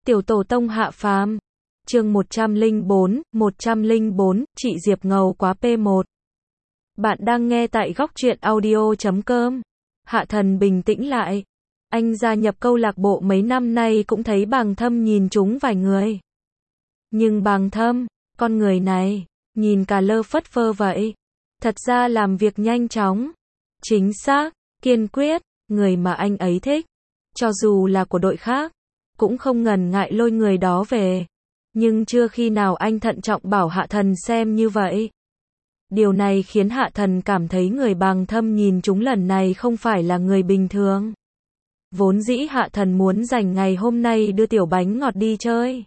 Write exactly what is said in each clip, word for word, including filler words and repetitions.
Tiểu tổ tông hạ phàm. Chương một trăm lẻ bốn, một trăm lẻ bốn, chị Diệp ngầu quá pê một. Bạn đang nghe tại góc truyện audio chấm com. Hạ Thần bình tĩnh lại. Anh gia nhập câu lạc bộ mấy năm nay cũng thấy Bàng Thâm nhìn trúng vài người. Nhưng Bàng Thâm, con người này, nhìn cả lơ phất phơ vậy. Thật ra làm việc nhanh chóng, chính xác, kiên quyết, người mà anh ấy thích. Cho dù là của đội khác, cũng không ngần ngại lôi người đó về. Nhưng chưa khi nào anh thận trọng bảo Hạ Thần xem như vậy. Điều này khiến Hạ Thần cảm thấy người Bàng Thâm nhìn chúng lần này không phải là người bình thường. Vốn dĩ Hạ Thần muốn dành ngày hôm nay đưa tiểu bánh ngọt đi chơi.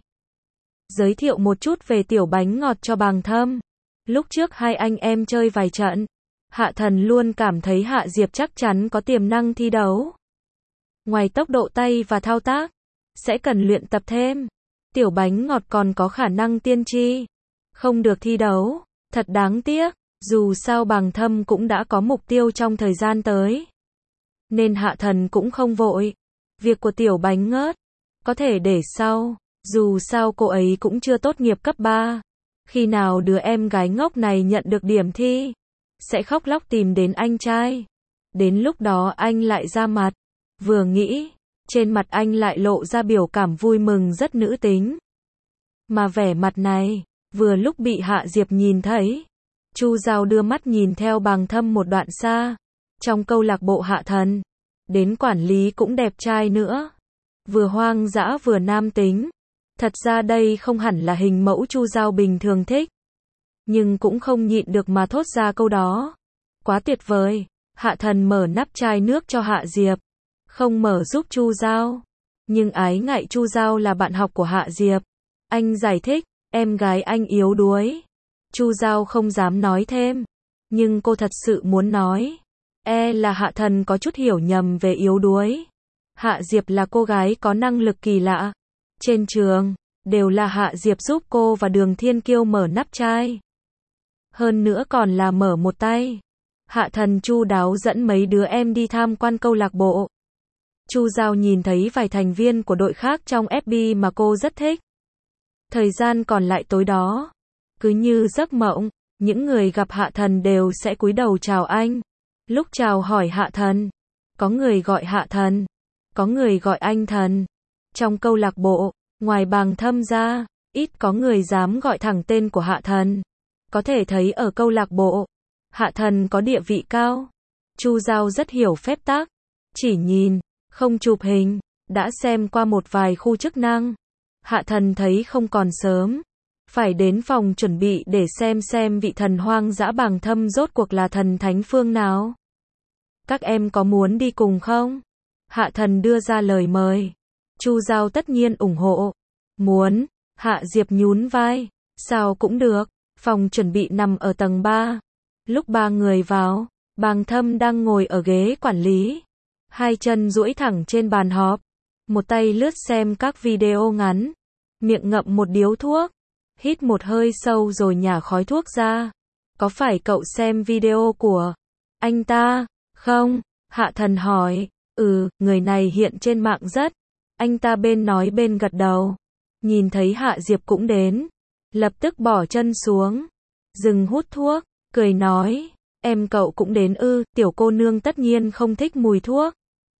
Giới thiệu một chút về tiểu bánh ngọt cho Bàng Thâm. Lúc trước hai anh em chơi vài trận, Hạ Thần luôn cảm thấy Hạ Diệp chắc chắn có tiềm năng thi đấu. Ngoài tốc độ tay và thao tác, sẽ cần luyện tập thêm. Tiểu bánh ngọt còn có khả năng tiên tri. Không được thi đấu, thật đáng tiếc, dù sao Bàng Thâm cũng đã có mục tiêu trong thời gian tới. Nên Hạ Thần cũng không vội. Việc của tiểu bánh ngớt, có thể để sau, dù sao cô ấy cũng chưa tốt nghiệp cấp ba. Khi nào đứa em gái ngốc này nhận được điểm thi, sẽ khóc lóc tìm đến anh trai. Đến lúc đó anh lại ra mặt. Vừa nghĩ, trên mặt anh lại lộ ra biểu cảm vui mừng rất nữ tính. Mà vẻ mặt này, vừa lúc bị Hạ Diệp nhìn thấy. Chu Giao đưa mắt nhìn theo Bàng Thâm một đoạn xa. Trong câu lạc bộ Hạ Thần, đến quản lý cũng đẹp trai nữa. Vừa hoang dã vừa nam tính. Thật ra đây không hẳn là hình mẫu Chu Giao bình thường thích. Nhưng cũng không nhịn được mà thốt ra câu đó. Quá tuyệt vời. Hạ Thần mở nắp chai nước cho Hạ Diệp. Không mở giúp Chu Giao. Nhưng ái ngại Chu Giao là bạn học của Hạ Diệp. Anh giải thích, em gái anh yếu đuối. Chu Giao không dám nói thêm. Nhưng cô thật sự muốn nói. E là Hạ Thần có chút hiểu nhầm về yếu đuối. Hạ Diệp là cô gái có năng lực kỳ lạ. Trên trường, đều là Hạ Diệp giúp cô và Đường Thiên Kiêu mở nắp chai. Hơn nữa còn là mở một tay. Hạ Thần chu đáo dẫn mấy đứa em đi tham quan câu lạc bộ. Chu Giao nhìn thấy vài thành viên của đội khác trong ép bê mà cô rất thích. Thời gian còn lại tối đó, cứ như giấc mộng, những người gặp Hạ Thần đều sẽ cúi đầu chào anh. Lúc chào hỏi Hạ Thần, có người gọi Hạ Thần, có người gọi anh Thần. Trong câu lạc bộ, ngoài Bàng Thâm ra, ít có người dám gọi thẳng tên của Hạ Thần. Có thể thấy ở câu lạc bộ, Hạ Thần có địa vị cao. Chu Giao rất hiểu phép tắc, chỉ nhìn, không chụp hình, đã xem qua một vài khu chức năng. Hạ Thần thấy không còn sớm, phải đến phòng chuẩn bị để xem xem vị thần hoang dã Bàng Thâm rốt cuộc là thần thánh phương nào. Các em có muốn đi cùng không? Hạ Thần đưa ra lời mời. Chu Giao tất nhiên ủng hộ. Muốn. Hạ Diệp nhún vai. Sao cũng được. Phòng chuẩn bị nằm ở tầng ba. Lúc ba người vào, Bàng Thâm đang ngồi ở ghế quản lý. Hai chân duỗi thẳng trên bàn họp. Một tay lướt xem các video ngắn. Miệng ngậm một điếu thuốc. Hít một hơi sâu rồi nhả khói thuốc ra. Có phải cậu xem video của anh ta, không? Hạ Thần hỏi. Ừ, người này hiện trên mạng rất. Anh ta bên nói bên gật đầu. Nhìn thấy Hạ Diệp cũng đến. Lập tức bỏ chân xuống. Dừng hút thuốc. Cười nói. Em cậu cũng đến ư, tiểu cô nương tất nhiên không thích mùi thuốc.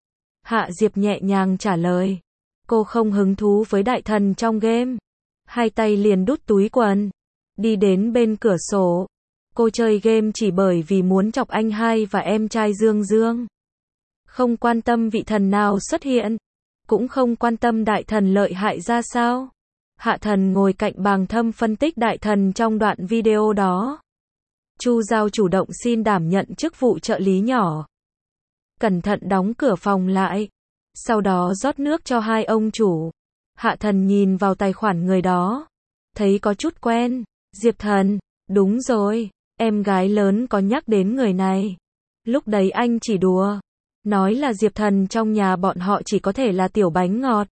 Hạ Diệp nhẹ nhàng trả lời. Cô không hứng thú với đại thần trong game. Hai tay liền đút túi quần. Đi đến bên cửa sổ. Cô chơi game chỉ bởi vì muốn chọc anh hai và em trai Dương Dương. Không quan tâm vị thần nào xuất hiện. Cũng không quan tâm đại thần lợi hại ra sao. Hạ Thần ngồi cạnh Bàng Thâm phân tích đại thần trong đoạn video đó. Chu Giao chủ động xin đảm nhận chức vụ trợ lý nhỏ. Cẩn thận đóng cửa phòng lại. Sau đó rót nước cho hai ông chủ. Hạ Thần nhìn vào tài khoản người đó. Thấy có chút quen. Diệp Thần. Đúng rồi. Em gái lớn có nhắc đến người này. Lúc đấy anh chỉ đùa. Nói là Diệp Thần trong nhà bọn họ chỉ có thể là tiểu bánh ngọt.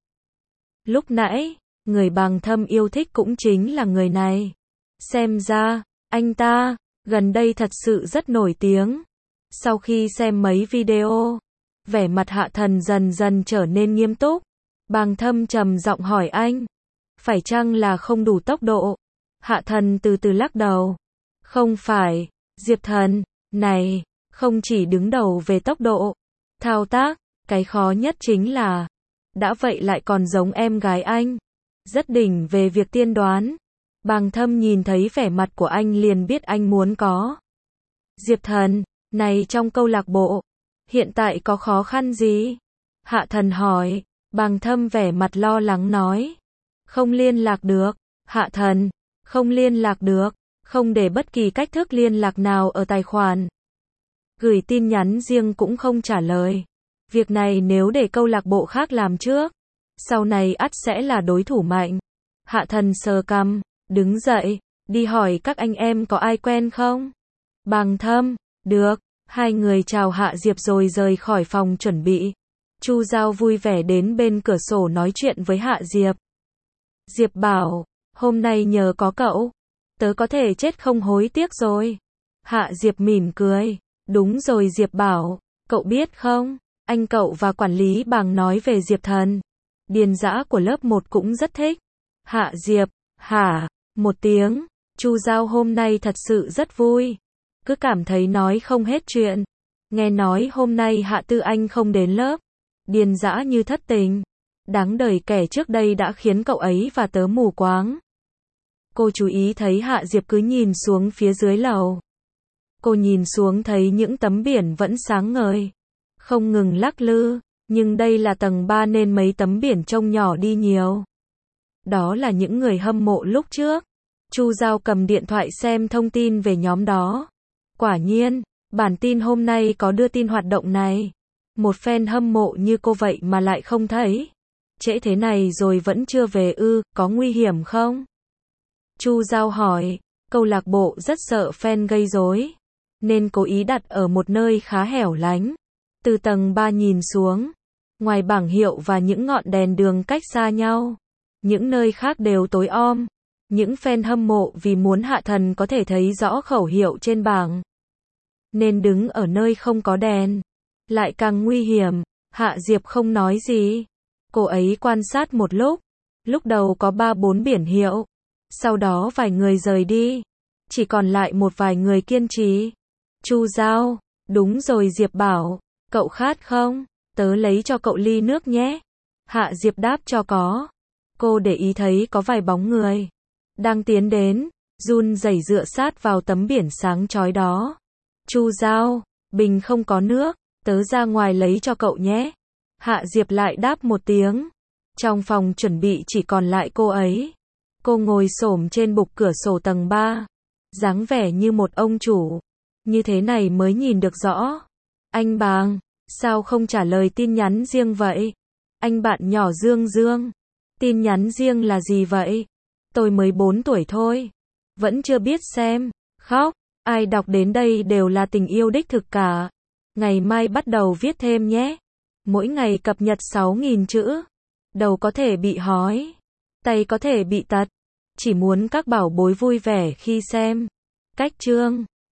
Lúc nãy, người Bàng Thâm yêu thích cũng chính là người này. Xem ra, anh ta, gần đây thật sự rất nổi tiếng. Sau khi xem mấy video, vẻ mặt Hạ Thần dần dần trở nên nghiêm túc. Bàng Thâm trầm giọng hỏi anh. Phải chăng là không đủ tốc độ? Hạ Thần từ từ lắc đầu. Không phải, Diệp Thần, này, không chỉ đứng đầu về tốc độ, thao tác, cái khó nhất chính là, đã vậy lại còn giống em gái anh. Rất đỉnh về việc tiên đoán. Bàng Thâm nhìn thấy vẻ mặt của anh liền biết anh muốn có. Diệp Thần, này trong câu lạc bộ, hiện tại có khó khăn gì? Hạ Thần hỏi. Bàng Thâm vẻ mặt lo lắng nói. Không liên lạc được. Hạ Thần, không liên lạc được, không để bất kỳ cách thức liên lạc nào ở tài khoản. Gửi tin nhắn riêng cũng không trả lời. Việc này nếu để câu lạc bộ khác làm trước, sau này ắt sẽ là đối thủ mạnh. Hạ Thần sờ cằm, đứng dậy, đi hỏi các anh em có ai quen không? Bàng Thâm, được, hai người chào Hạ Diệp rồi rời khỏi phòng chuẩn bị. Chu Giao vui vẻ đến bên cửa sổ nói chuyện với Hạ Diệp. Diệp bảo, hôm nay nhờ có cậu, tớ có thể chết không hối tiếc rồi. Hạ Diệp mỉm cười, đúng rồi Diệp bảo, cậu biết không, anh cậu và quản lý Bàng nói về Diệp Thần. Điền Dã của lớp một cũng rất thích. Hạ Diệp, hả, một tiếng, Chu Giao hôm nay thật sự rất vui. Cứ cảm thấy nói không hết chuyện. Nghe nói hôm nay Hạ Tư Anh không đến lớp. Điền Dã như thất tình. Đáng đời kẻ trước đây đã khiến cậu ấy và tớ mù quáng. Cô chú ý thấy Hạ Diệp cứ nhìn xuống phía dưới lầu. Cô nhìn xuống thấy những tấm biển vẫn sáng ngời, không ngừng lắc lư, nhưng đây là tầng ba nên mấy tấm biển trông nhỏ đi nhiều. Đó là những người hâm mộ lúc trước. Chu Giao cầm điện thoại xem thông tin về nhóm đó. Quả nhiên, bản tin hôm nay có đưa tin hoạt động này. Một fan hâm mộ như cô vậy mà lại không thấy. Trễ thế này rồi vẫn chưa về ư, có nguy hiểm không? Chu Giao hỏi, câu lạc bộ rất sợ fan gây rối, nên cố ý đặt ở một nơi khá hẻo lánh. Từ tầng ba nhìn xuống, ngoài bảng hiệu và những ngọn đèn đường cách xa nhau, những nơi khác đều tối om. Những fan hâm mộ vì muốn Hạ Thần có thể thấy rõ khẩu hiệu trên bảng, nên đứng ở nơi không có đèn, lại càng nguy hiểm. Hạ Diệp không nói gì. Cô ấy quan sát một lúc. Lúc đầu có ba bốn biển hiệu. Sau đó vài người rời đi. Chỉ còn lại một vài người kiên trì. Chu Giao, đúng rồi Diệp bảo, cậu khát không? Tớ lấy cho cậu ly nước nhé. Hạ Diệp đáp cho có. Cô để ý thấy có vài bóng người đang tiến đến, run rẩy dựa sát vào tấm biển sáng chói đó. Chu Giao, bình không có nước, tớ ra ngoài lấy cho cậu nhé. Hạ Diệp lại đáp một tiếng. Trong phòng chuẩn bị chỉ còn lại cô ấy. Cô ngồi xổm trên bục cửa sổ tầng ba, dáng vẻ như một ông chủ. Như thế này mới nhìn được rõ. Anh Bàng, sao không trả lời tin nhắn riêng vậy? Anh bạn nhỏ Dương Dương. Tin nhắn riêng là gì vậy? Tôi mới bốn tuổi thôi. Vẫn chưa biết xem. Khóc. Ai đọc đến đây đều là tình yêu đích thực cả. Ngày mai bắt đầu viết thêm nhé. Mỗi ngày cập nhật sáu nghìn chữ. Đầu có thể bị hói. Tay có thể bị tật. Chỉ muốn các bảo bối vui vẻ khi xem. Cách chương